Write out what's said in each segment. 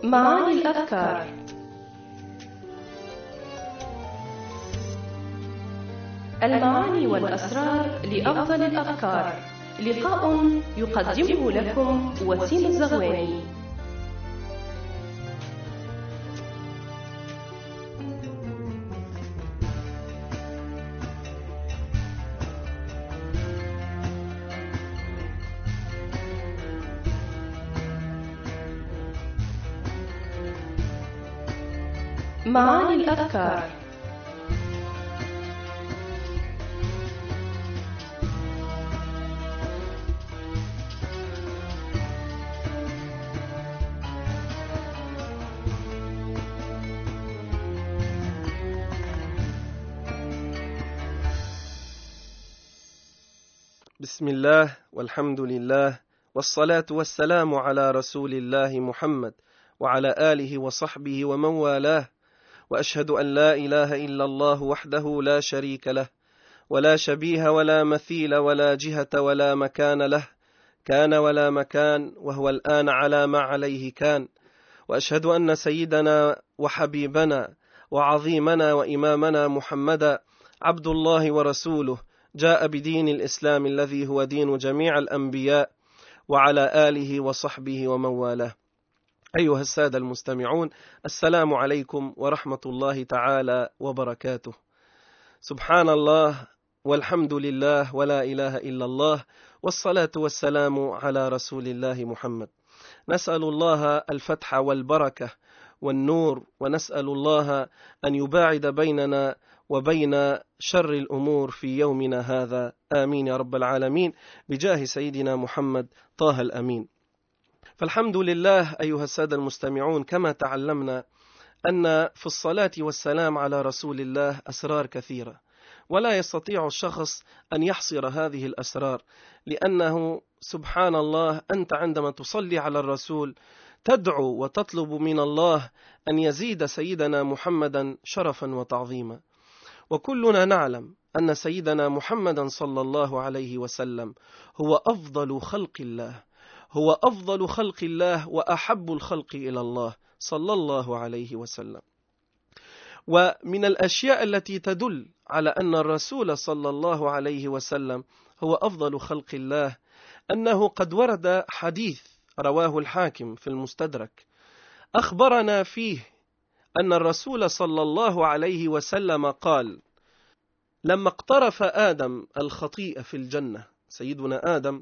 معاني الأذكار. المعاني والأسرار لأفضل الأذكار. لقاء يقدمه لكم وسيم الزغواني. معاني الأذكار. بسم الله والحمد لله والصلاة والسلام على رسول الله محمد وعلى آله وصحبه ومن والاه، وأشهد أن لا إله إلا الله وحده لا شريك له ولا شبيه ولا مثيل ولا جهة ولا مكان له، كان ولا مكان وهو الآن على ما عليه كان. وأشهد أن سيدنا وحبيبنا وعظيمنا وإمامنا محمدا عبد الله ورسوله، جاء بدين الإسلام الذي هو دين جميع الأنبياء، وعلى آله وصحبه ومن والاه. أيها السادة المستمعون، السلام عليكم ورحمة الله تعالى وبركاته. سبحان الله والحمد لله ولا إله إلا الله، والصلاة والسلام على رسول الله محمد. نسأل الله الفتح والبركة والنور، ونسأل الله أن يباعد بيننا وبين شر الأمور في يومنا هذا، آمين يا رب العالمين، بجاه سيدنا محمد طه الأمين. فالحمد لله أيها السادة المستمعون، كما تعلمنا أن في الصلاة والسلام على رسول الله أسرار كثيرة، ولا يستطيع الشخص أن يحصر هذه الأسرار، لأنه سبحان الله أنت عندما تصلي على الرسول تدعو وتطلب من الله أن يزيد سيدنا محمدا شرفا وتعظيما. وكلنا نعلم أن سيدنا محمدا صلى الله عليه وسلم هو أفضل خلق الله، هو أفضل خلق الله وأحب الخلق إلى الله صلى الله عليه وسلم. ومن الأشياء التي تدل على أن الرسول صلى الله عليه وسلم هو أفضل خلق الله أنه قد ورد حديث رواه الحاكم في المستدرك، أخبرنا فيه أن الرسول صلى الله عليه وسلم قال: لما اقترف آدم الخطيئة في الجنة، سيدنا آدم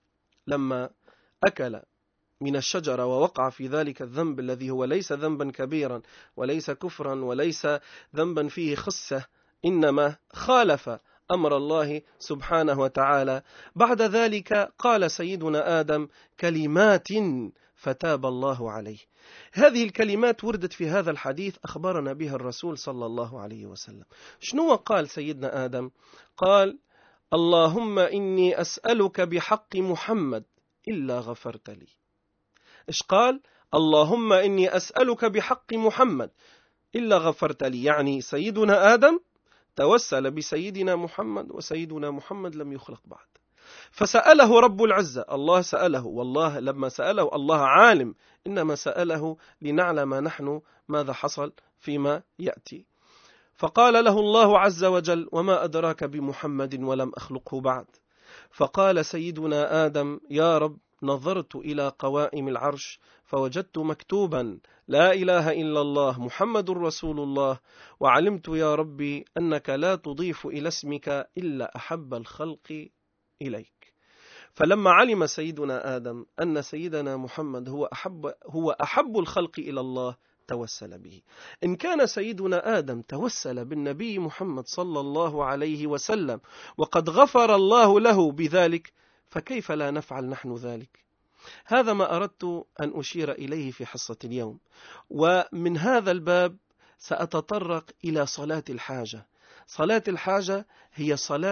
لما أكل من الشجرة ووقع في ذلك الذنب الذي هو ليس ذنبا كبيرا وليس كفرا وليس ذنبا فيه خسة، إنما خالف أمر الله سبحانه وتعالى، بعد ذلك قال سيدنا آدم كلمات فتاب الله عليه. هذه الكلمات وردت في هذا الحديث أخبرنا بها الرسول صلى الله عليه وسلم. شنو قال سيدنا آدم؟ قال: اللهم إني أسألك بحق محمد إلا غفرت لي. إيش قال؟ اللهم إني أسألك بحق محمد إلا غفرت لي، يعني سيدنا آدم توسل بسيدنا محمد، وسيدنا محمد لم يخلق بعد، فسأله رب العزة، الله سأله، والله لما سأله الله عالم، إنما سأله لنعلم نحن ماذا حصل فيما يأتي. فقال له الله عز وجل: وما أدراك بمحمد ولم أخلقه بعد. فقال سيدنا آدم: يا رب، نظرت إلى قوائم العرش فوجدت مكتوبا لا إله إلا الله محمد رسول الله، وعلمت يا ربي أنك لا تضيف إلى اسمك إلا أحب الخلق إليك. فلما علم سيدنا آدم أن سيدنا محمد هو أحب الخلق إلى الله توسل به. إن كان سيدنا آدم توسل بالنبي محمد صلى الله عليه وسلم وقد غفر الله له بذلك، فكيف لا نفعل نحن ذلك؟ هذا ما أردت أن أشير إليه في حصة اليوم. ومن هذا الباب سأتطرق إلى صلاة الحاجة. صلاة الحاجة هي صلاة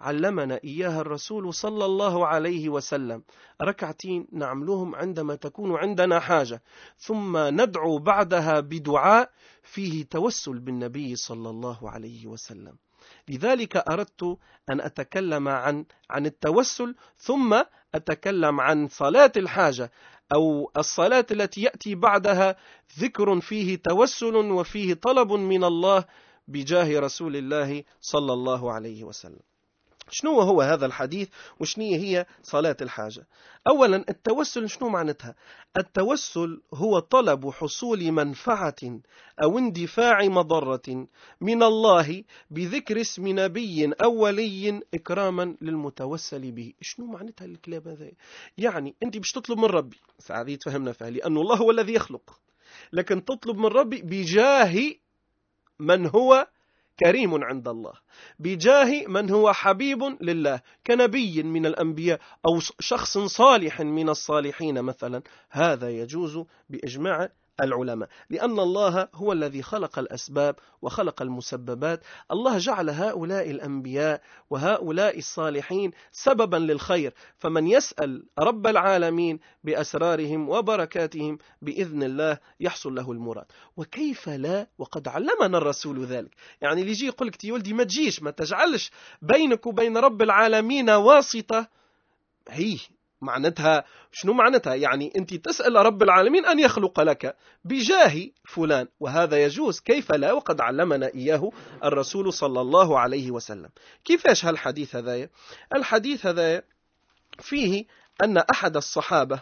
علمنا إياها الرسول صلى الله عليه وسلم. ركعتين نعملهم عندما تكون عندنا حاجة، ثم ندعو بعدها بدعاء فيه توسل بالنبي صلى الله عليه وسلم. لذلك أردت أن أتكلم عن التوسل، ثم أتكلم عن صلاة الحاجة أو الصلاة التي يأتي بعدها ذكر فيه توسل وفيه طلب من الله بجاه رسول الله صلى الله عليه وسلم. شنو هو هذا الحديث وشنو هي صلاة الحاجة؟ أولا التوسل شنو معناتها؟ التوسل هو طلب حصول منفعة أو اندفاع مضرة من الله بذكر اسم نبي أو ولي إكراما للمتوسل به. شنو معناتها الكلام هذا؟ يعني أنت باش تطلب من ربي، ساعة تفهمنا فيها، لأن الله هو الذي يخلق، لكن تطلب من ربي بجاه من هو كريم عند الله، بجاه من هو حبيب لله كنبي من الأنبياء أو شخص صالح من الصالحين مثلا. هذا يجوز بإجماع العلماء، لأن الله هو الذي خلق الأسباب وخلق المسببات. الله جعل هؤلاء الأنبياء وهؤلاء الصالحين سببا للخير، فمن يسأل رب العالمين بأسرارهم وبركاتهم بإذن الله يحصل له المراد. وكيف لا وقد علمنا الرسول ذلك. يعني اللي يجي يقول لك يا ولدي ما تجيش، ما تجعلش بينك وبين رب العالمين واسطة، هي معناتها شنو معناتها؟ يعني أنت تسأل رب العالمين أن يخلق لك بجاه فلان، وهذا يجوز، كيف لا وقد علمنا إياه الرسول صلى الله عليه وسلم. كيفاش هالحديث هذا؟ الحديث هذا فيه أن أحد الصحابة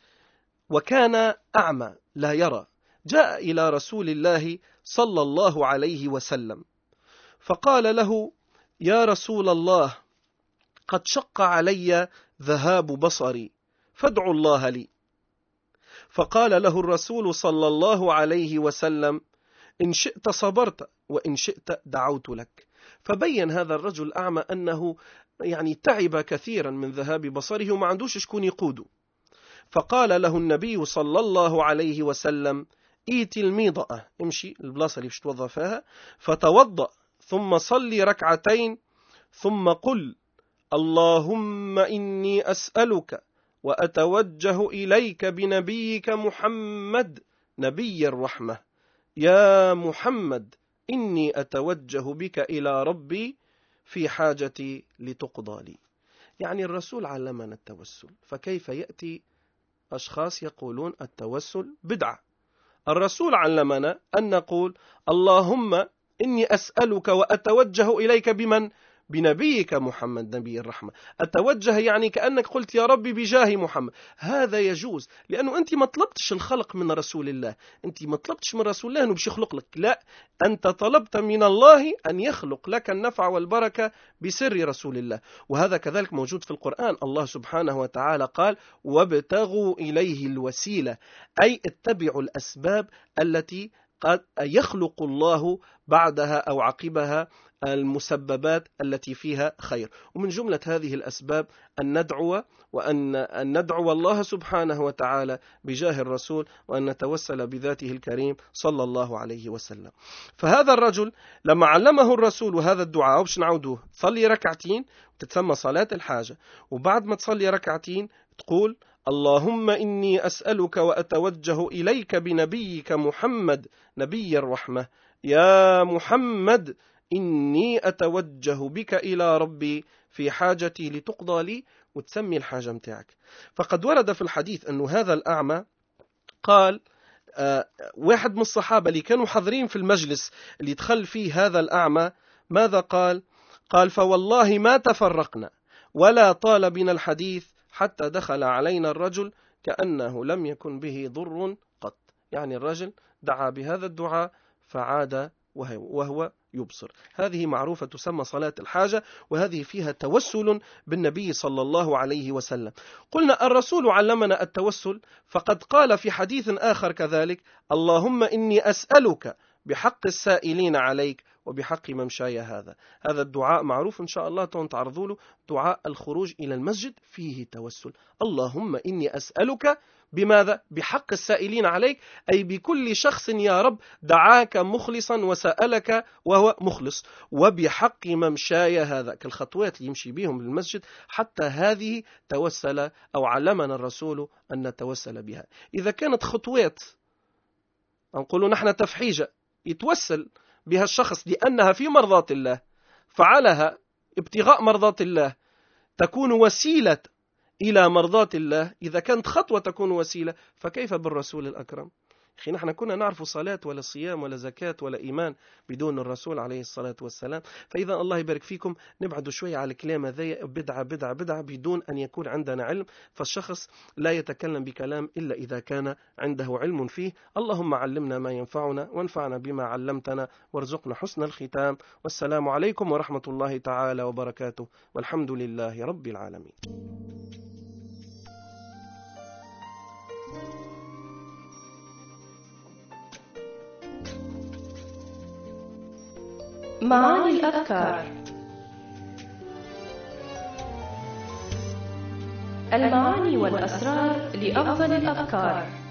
وكان أعمى لا يرى، جاء إلى رسول الله صلى الله عليه وسلم فقال له: يا رسول الله، قد شق علي ذهاب بصري فادعوا الله لي. فقال له الرسول صلى الله عليه وسلم: إن شئت صبرت وإن شئت دعوت لك. فبين هذا الرجل الأعمى أنه يعني تعب كثيرا من ذهاب بصره وما عندوش شكون يقوده. فقال له النبي صلى الله عليه وسلم: إيتي الميضأة، امشي البلاصة اللي توضى فيها، فتوضأ ثم صلي ركعتين، ثم قل: اللهم إني أسألك وأتوجه إليك بنبيك محمد نبي الرحمة، يا محمد إني أتوجه بك إلى ربي في حاجتي لتقضى لي. يعني الرسول علمنا التوسل، فكيف يأتي أشخاص يقولون التوسل بدعة؟ الرسول علمنا أن نقول: اللهم إني أسألك وأتوجه إليك بمن؟ بنبيك محمد نبي الرحمة. أتوجه يعني كأنك قلت يا ربي بجاه محمد. هذا يجوز، لأنه أنت ما طلبتش الخلق من رسول الله، أنت ما طلبتش من رسول الله أنه بيش يخلق لك، لا، أنت طلبت من الله أن يخلق لك النفع والبركة بسر رسول الله. وهذا كذلك موجود في القرآن. الله سبحانه وتعالى قال: وابتغوا إليه الوسيلة، أي اتبعوا الأسباب التي قد يخلق الله بعدها أو عقبها المسببات التي فيها خير. ومن جملة هذه الأسباب أن ندعو، وأن ندعو الله سبحانه وتعالى بجاه الرسول، وأن نتوسل بذاته الكريم صلى الله عليه وسلم. فهذا الرجل لما علمه الرسول هذا الدعاء، وبش نعودوه، تصلي ركعتين تتسمى صلاة الحاجة، وبعد ما تصلي ركعتين تقول: اللهم إني أسألك وأتوجه إليك بنبيك محمد نبي الرحمة، يا محمد إني أتوجه بك إلى ربي في حاجتي لتقضى لي، وتسمي الحاجة متاعك. فقد ورد في الحديث أن هذا الأعمى قال، واحد من الصحابة اللي كانوا حاضرين في المجلس اللي دخل فيه هذا الأعمى، ماذا قال؟ قال: فوالله ما تفرقنا ولا طال بنا الحديث حتى دخل علينا الرجل كأنه لم يكن به ضر قط. يعني الرجل دعا بهذا الدعاء فعاد وهو يبصر. هذه معروفة تسمى صلاة الحاجة، وهذه فيها توسل بالنبي صلى الله عليه وسلم. قلنا الرسول علمنا التوسل، فقد قال في حديث آخر كذلك: اللهم إني أسألك بحق السائلين عليك وبحق ممشاي هذا. هذا الدعاء معروف إن شاء الله تعرضوا له، دعاء الخروج إلى المسجد فيه توسل. اللهم إني أسألك بماذا؟ بحق السائلين عليك، أي بكل شخص يا رب دعاك مخلصا وسألك وهو مخلص، وبحق ممشاي هذا، كالخطوات اللي يمشي بهم للمسجد، حتى هذه توسل أو علمنا الرسول أن نتوسل بها. إذا كانت خطوات نقول نحن تفحيجة يتوسل بها الشخص لأنها في مرضاة الله، فعلها ابتغاء مرضاة الله، تكون وسيلة إلى مرضاة الله، إذا كانت خطوة تكون وسيلة، فكيف بالرسول الأكرم؟ أخي نحن كنا نعرف صلاة ولا صيام ولا زكاة ولا إيمان بدون الرسول عليه الصلاة والسلام. فإذا الله يبارك فيكم نبعد شوية على الكلام هذا، بدعة بدعة بدعة بدون أن يكون عندنا علم. فالشخص لا يتكلم بكلام إلا إذا كان عنده علم فيه. اللهم علمنا ما ينفعنا وانفعنا بما علمتنا وارزقنا حسن الختام. والسلام عليكم ورحمة الله تعالى وبركاته، والحمد لله رب العالمين. معاني الأذكار. المعاني والأسرار لأفضل الأذكار.